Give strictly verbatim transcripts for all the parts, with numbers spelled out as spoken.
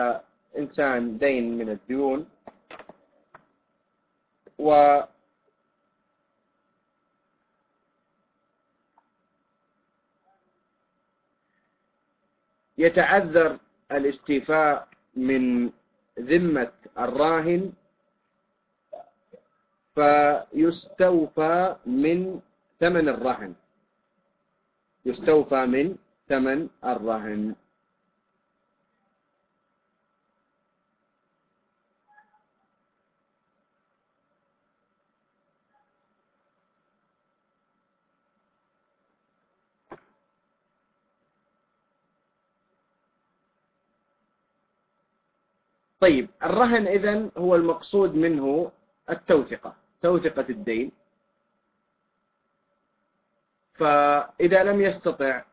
إنسان دين من الديون ويتعذر الاستيفاء من ذمة الراهن، فيستوفى من ثمن الرهن يستوفى من ثمن الرهن. طيب، الرهن إذن هو المقصود منه التوثقة، توثقة الدين. فإذا لم يستطع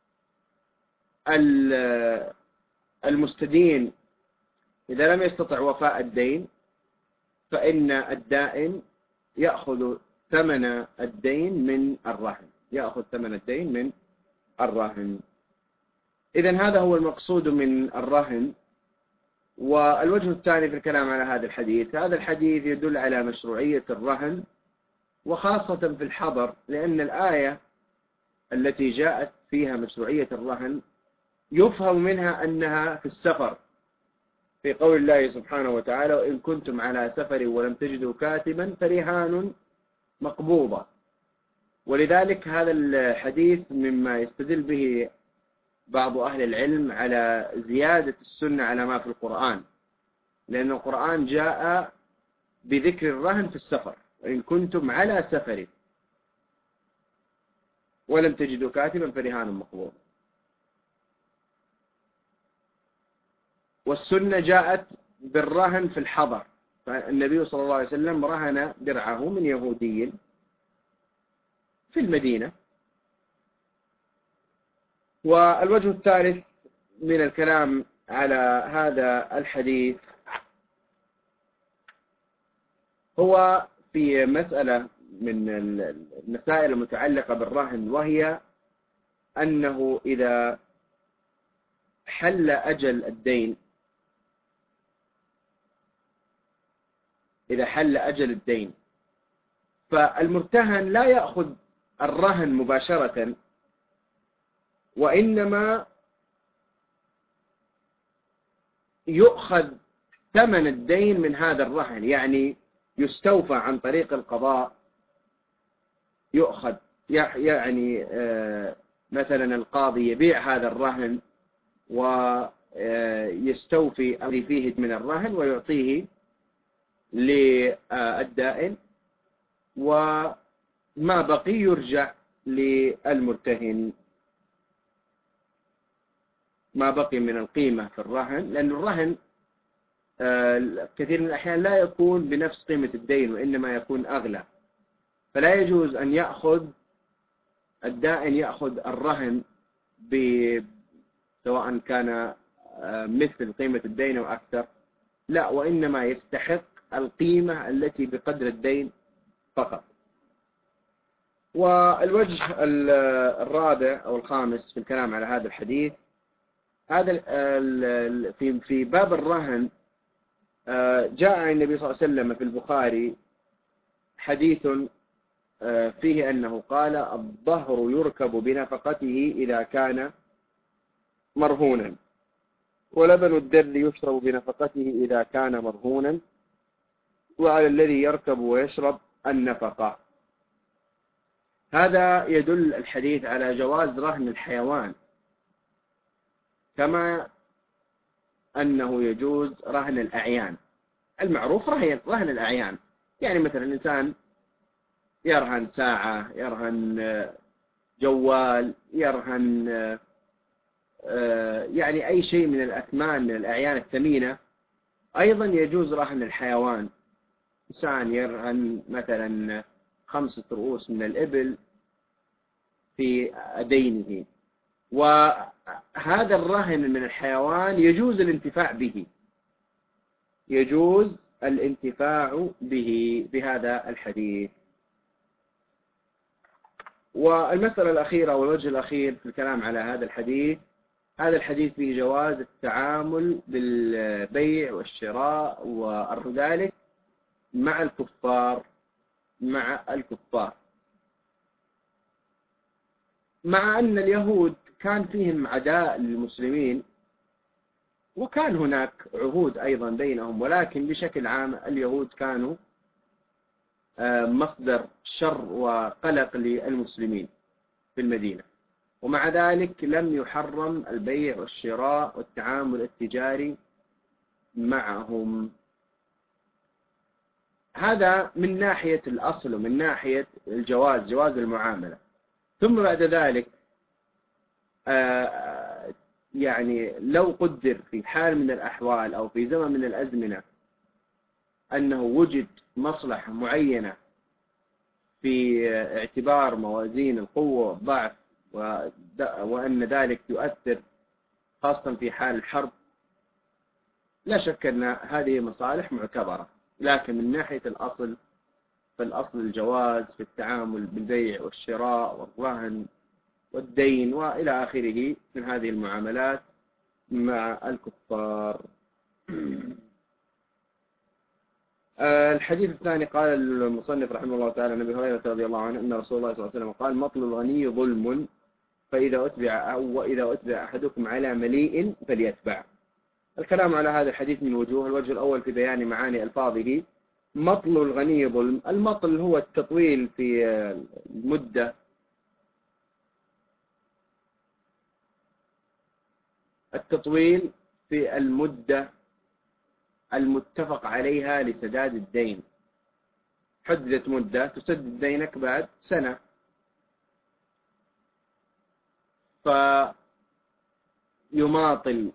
المستدين إذا لم يستطع وفاء الدين، فإن الدائن يأخذ ثمن الدين من الرهن يأخذ ثمن الدين من الرهن. إذن هذا هو المقصود من الرهن. والوجه الثاني في الكلام على هذا الحديث، هذا الحديث يدل على مشروعية الرهن، وخاصة في الحضر، لأن الآية التي جاءت فيها مشروعية الرهن يفهم منها أنها في السفر، في قول الله سبحانه وتعالى: وإن كنتم على سفر ولم تجدوا كاتبا فرهان مقبوضة. ولذلك هذا الحديث مما يستدل به بعض أهل العلم على زيادة السنة على ما في القرآن، لأن القرآن جاء بذكر الرهن في السفر: وإن كنتم على سفر ولم تجدوا كاتبا فرهان مقبوض. والسنة جاءت بالرهن في الحضر، فالنبي صلى الله عليه وسلم رهن درعه من يهودي في المدينة. والوجه الثالث من الكلام على هذا الحديث هو في مسألة من المسائل المتعلقة بالرهن، وهي أنه إذا حل أجل الدين إذا حل أجل الدين فالمرتهن لا يأخذ الرهن مباشرة، وإنما يؤخذ ثمن الدين من هذا الرهن، يعني يستوفى عن طريق القضاء. يؤخذ يعني مثلا القاضي يبيع هذا الرهن ويستوفي الذي فيه من الرهن ويعطيه للدائن، وما بقي يرجع للمرتهن، ما بقي من القيمة في الرهن، لأن الرهن كثير من الأحيان لا يكون بنفس قيمة الدين، وإنما يكون أغلى. فلا يجوز أن يأخذ الدائن يأخذ الرهن سواء كان مثل قيمة الدين أو أكثر، لا، وإنما يستحق القيمة التي بقدر الدين فقط. والوجه الرابع أو الخامس في الكلام على هذا الحديث، هذا في في باب الرهن جاء عن النبي صلى الله عليه وسلم في البخاري حديث فيه أنه قال: الظهر يركب بنفقته إذا كان مرهونا، ولبن الدر يشرب بنفقته إذا كان مرهونا، وعلى الذي يركب ويشرب النفقة. هذا يدل الحديث على جواز رهن الحيوان، كما أنه يجوز رهن الأعيان. المعروف رهن رهن الأعيان، يعني مثلا الإنسان يرهن ساعة، يرهن جوال، يرهن يعني أي شيء من الأثمان من الأعيان الثمينة. أيضا يجوز رهن الحيوان، إنسان يرهن مثلا خمسة رؤوس من الإبل في دينه، وهذا الرهن من الحيوان يجوز الانتفاع به يجوز الانتفاع به بهذا الحديث. والمسألة الأخيرة والوجه الأخير في الكلام على هذا الحديث هذا الحديث فيه جواز التعامل بالبيع والشراء وذلك مع الكفار مع الكفار مع أن اليهود كان فيهم عداء للمسلمين، وكان هناك عهود أيضا بينهم، ولكن بشكل عام اليهود كانوا مصدر شر وقلق للمسلمين في المدينة، ومع ذلك لم يحرم البيع والشراء والتعامل التجاري معهم. هذا من ناحية الأصل ومن ناحية الجواز، جواز المعاملة. ثم بعد ذلك يعني لو قدر في حال من الأحوال أو في زمن من الأزمنة أنه وجد مصلحة معينة في اعتبار موازين القوة والضعف، وأن ذلك يؤثر خاصة في حال الحرب، لا شك أن هذه مصالح معتبرة، لكن من ناحية الأصل فالأصل الجواز في التعامل بالبيع والشراء والرهن والدين وإلى آخره من هذه المعاملات مع الكفار. الحديث الثاني قال المصنف رحمه الله تعالى عن أبي هريرة رضي الله عنه أن رسول الله صلى الله عليه وسلم قال: مطل الغني ظلم، فإذا أتبع أو إذا أتبع أحدكم على مليء فليتبع. الكلام على هذا الحديث من وجوه. الوجه الأول في بيان معاني ألفاظه. مطل الغني ظلم، المطل هو التطويل في المدة التطويل في المدة المتفق عليها لسداد الدين. حددت مدة تسدد دينك بعد سنة، فيماطل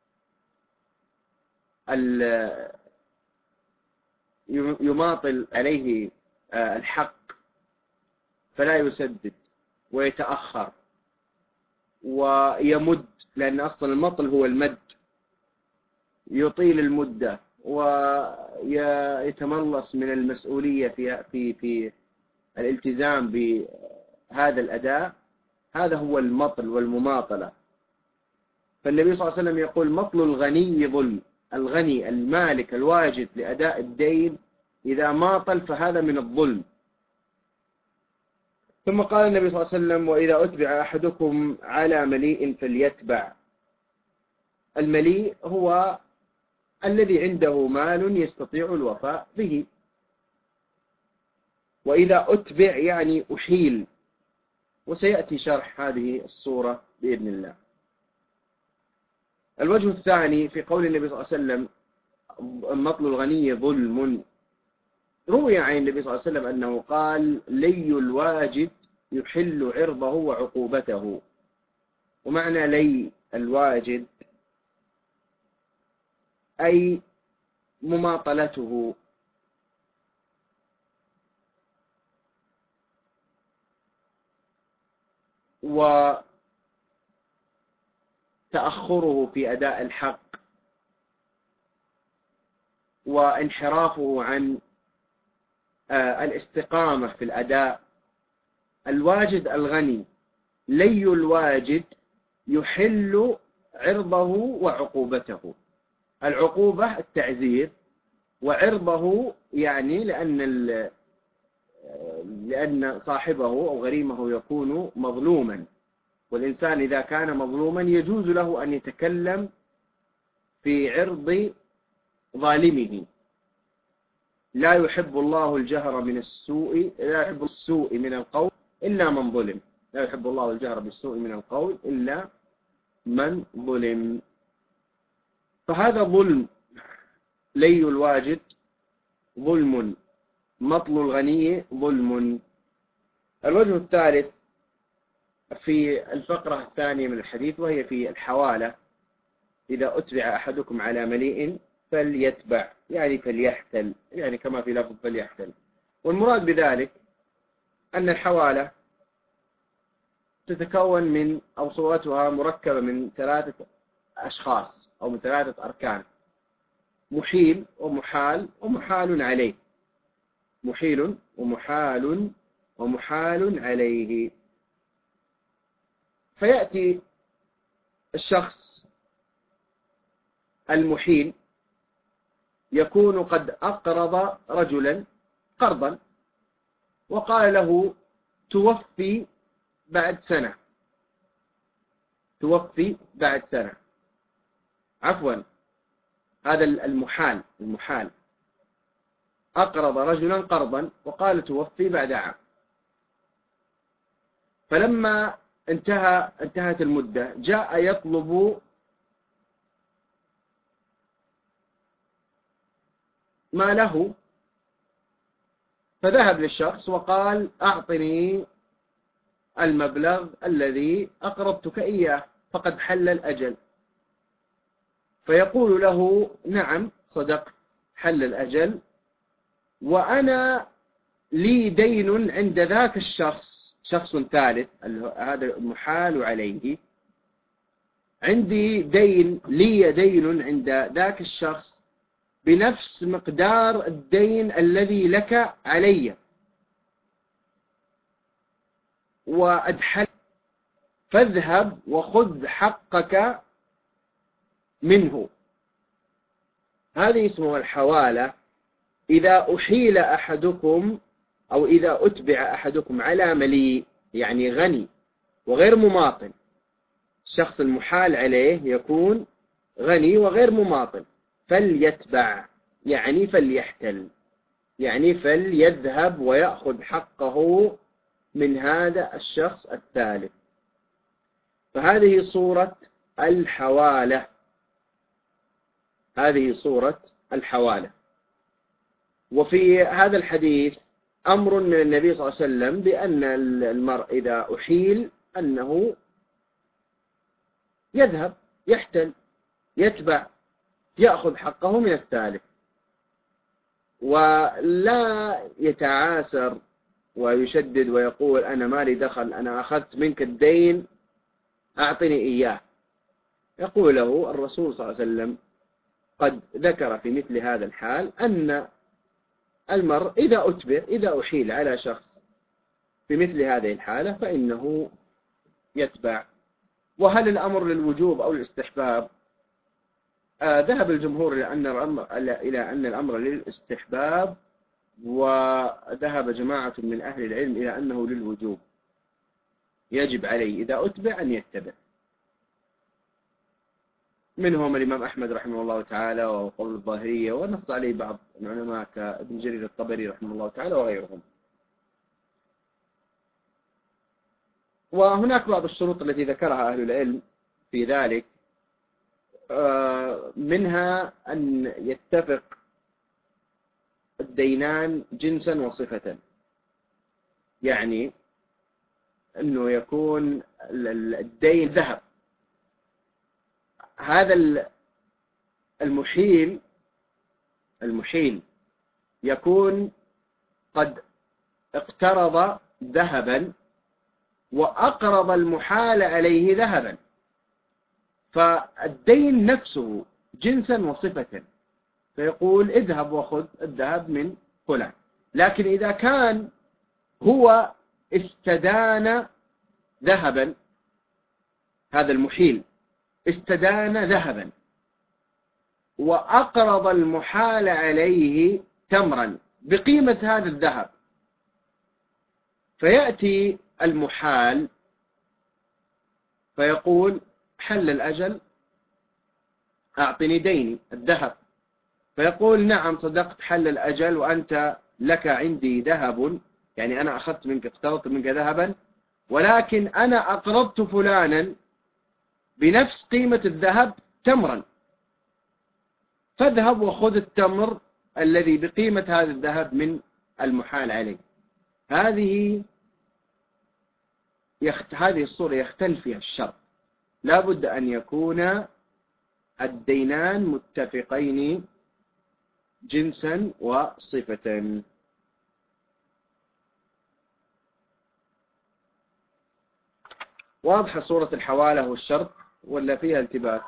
يماطل عليه الحق فلا يسدد ويتأخر ويمد، لأن أصلا المطل هو المد، يطيل المدة ويتملص من المسؤولية في في في الالتزام بهذا الأداء. هذا هو المطل والمماطلة. فالنبي صلى الله عليه وسلم يقول: مطل الغني ظلم. الغني المالك الواجد لأداء الدين إذا ماطل فهذا من الظلم. ثم قال النبي صلى الله عليه وسلم: وإذا أتبع أحدكم على مليء فليتبع. المليء هو الذي عنده مال يستطيع الوفاء به، وإذا أتبع يعني أحيل، وسيأتي شرح هذه الصورة بإذن الله. الوجه الثاني في قول النبي صلى الله عليه وسلم: مطل الغني ظلم، روي عن النبي صلى الله عليه وسلم أنه قال: لي الواجد يحل عرضه وعقوبته. ومعنى لي الواجد أي مماطلته، وتأخره في أداء الحق، وانحرافه عن الاستقامة في الأداء. الواجد الغني لي الواجد يحل عرضه وعقوبته. العقوبة التعزير، وعرضه يعني لأن لأن صاحبه أو غريمه يكون مظلوما، والإنسان إذا كان مظلوما يجوز له أن يتكلم في عرض ظالمه. لا يحب الله الجهر من السوء لا يحب السوء من القول إلا من ظلم لا يحب الله الجهر بالسوء من القول إلا من ظلم. فهذا ظلم. لي الواجد ظلم، مطل الغني ظلم. الوجه الثالث في الفقرة الثانية من الحديث، وهي في الحوالة. إذا أتبع أحدكم على مليء فليتبع، يعني فليحتل، يعني كما في لفظ فليحتل. والمراد بذلك أن الحوالة تتكون من أو صورتها مركبة من ثلاثة أشخاص أو من ثلاثة أركان: محيل ومحال ومحال عليه. محيل ومحال ومحال عليه. فيأتي الشخص المحيل يكون قد أقرض رجلا قرضا وقال له توفي بعد سنة توفي بعد سنة عفوا هذا المحال المحال أقرض رجلا قرضا وقال توفي بعد عام، فلما انتهى انتهت المدة جاء يطلب ما له، فذهب للشخص وقال أعطني المبلغ الذي أقرضتك إياه فقد حل الأجل، فيقول له نعم صدقت حل الأجل، وأنا لي دين عند ذاك الشخص، شخص ثالث هذا المحال عليه، عندي دين لي دين عند ذاك الشخص بنفس مقدار الدين الذي لك علي وأدحل، فاذهب وخذ حقك منه. هذه اسمها الحوالة. إذا أحيل أحدكم أو إذا أتبع أحدكم على مليء يعني غني وغير مماطل، الشخص المحال عليه يكون غني وغير مماطل، فليتبع يعني فليحتل يعني فليذهب ويأخذ حقه من هذا الشخص الثالث. فهذه صورة الحوالة، هذه صورة الحوالة. وفي هذا الحديث أمر من النبي صلى الله عليه وسلم بأن المرء إذا أحيل أنه يذهب يحتل يتبع يأخذ حقه من الثالث، ولا يتعاسر ويشدد ويقول أنا مالي دخل، أنا أخذت منك الدين أعطني إياه. يقول له الرسول صلى الله عليه وسلم قد ذكر في مثل هذا الحال أن المرء إذا أتبع إذا أحيل على شخص في مثل هذه الحالة فإنه يتبع. وهل الأمر للوجوب أو الاستحباب؟ آه ذهب الجمهور إلى أن الأمر إلى أن الأمر للاستحباب، وذهب جماعة من أهل العلم إلى أنه للوجوب، يجب عليه إذا أتبع أن يتبع، منهم الإمام أحمد رحمه الله تعالى وقول الظاهرية، ونص عليه بعض العلماء كابن جرير الطبري رحمه الله تعالى وغيرهم. وهناك بعض الشروط التي ذكرها أهل العلم في ذلك، منها أن يتفق الدينان جنسا وصفة، يعني أنه يكون الدين ذهب، هذا المحيل المحيل يكون قد اقترض ذهبا وأقرض المحال عليه ذهبا، فالدين نفسه جنسا وصفة، فيقول اذهب وخذ الذهب من فلان. لكن إذا كان هو استدان ذهبا، هذا المحيل استدان ذهبا وأقرض المحال عليه تمرا بقيمة هذا الذهب، فيأتي المحال فيقول حل الأجل أعطني ديني الذهب، فيقول نعم صدقت حل الأجل وأنت لك عندي ذهب، يعني أنا أخذت منك اقترضت منك ذهبا، ولكن أنا أقرضت فلانا بنفس قيمة الذهب تمرا، فاذهب وخذ التمر الذي بقيمة هذا الذهب من المحال عليه. هذه يخت... هذه الصورة يختلف فيها الشرط، لا بد أن يكون الدينان متفقين جنسا وصفة. واضحة صورة الحوالة والشرط ولا فيها التباس؟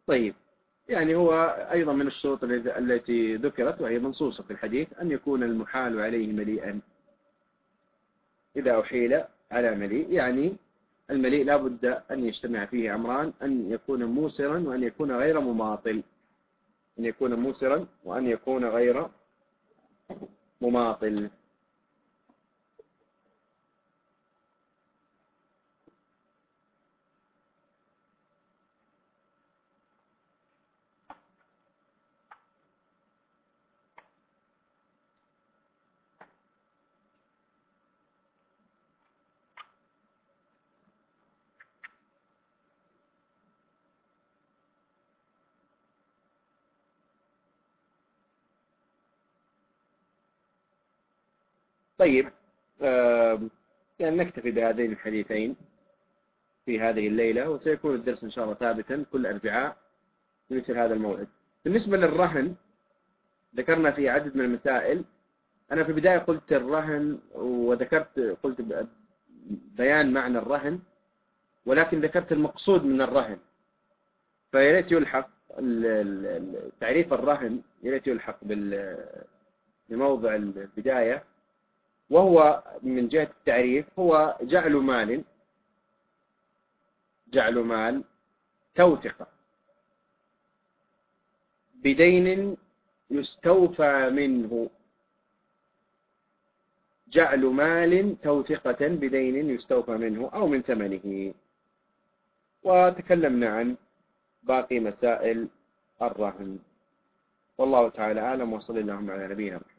طيب، يعني هو أيضا من الشروط التي ذكرت وهي منصوصة في الحديث أن يكون المحال عليه مليئا. إذا أحيل على مليء يعني المليء لا بد أن يجتمع فيه أمران: أن يكون موسرا وأن يكون غير مماطل. أن يكون موسرا وأن يكون غير مماطل. طيب، آه يعني نكتفي بهذين الحديثين في هذه الليلة، وسيكون الدرس إن شاء الله ثابتا كل أربعاء مثل هذا الموعد. بالنسبة للرهن ذكرنا فيه عدد من المسائل. أنا في البداية قلت الرهن وذكرت قلت بيان معنى الرهن، ولكن ذكرت المقصود من الرهن، فياريت يلحق تعريف الرهن ياريت يلحق بموضع البداية. وهو من جهة التعريف هو جعل مال جعل مال توثقة بدين يستوفى منه. جعل مال توثقة بدين يستوفى منه أو من ثمنه. وتكلمنا عن باقي مسائل الرهن. والله تعالى أعلم، وصلى اللهم على نبينا محمد.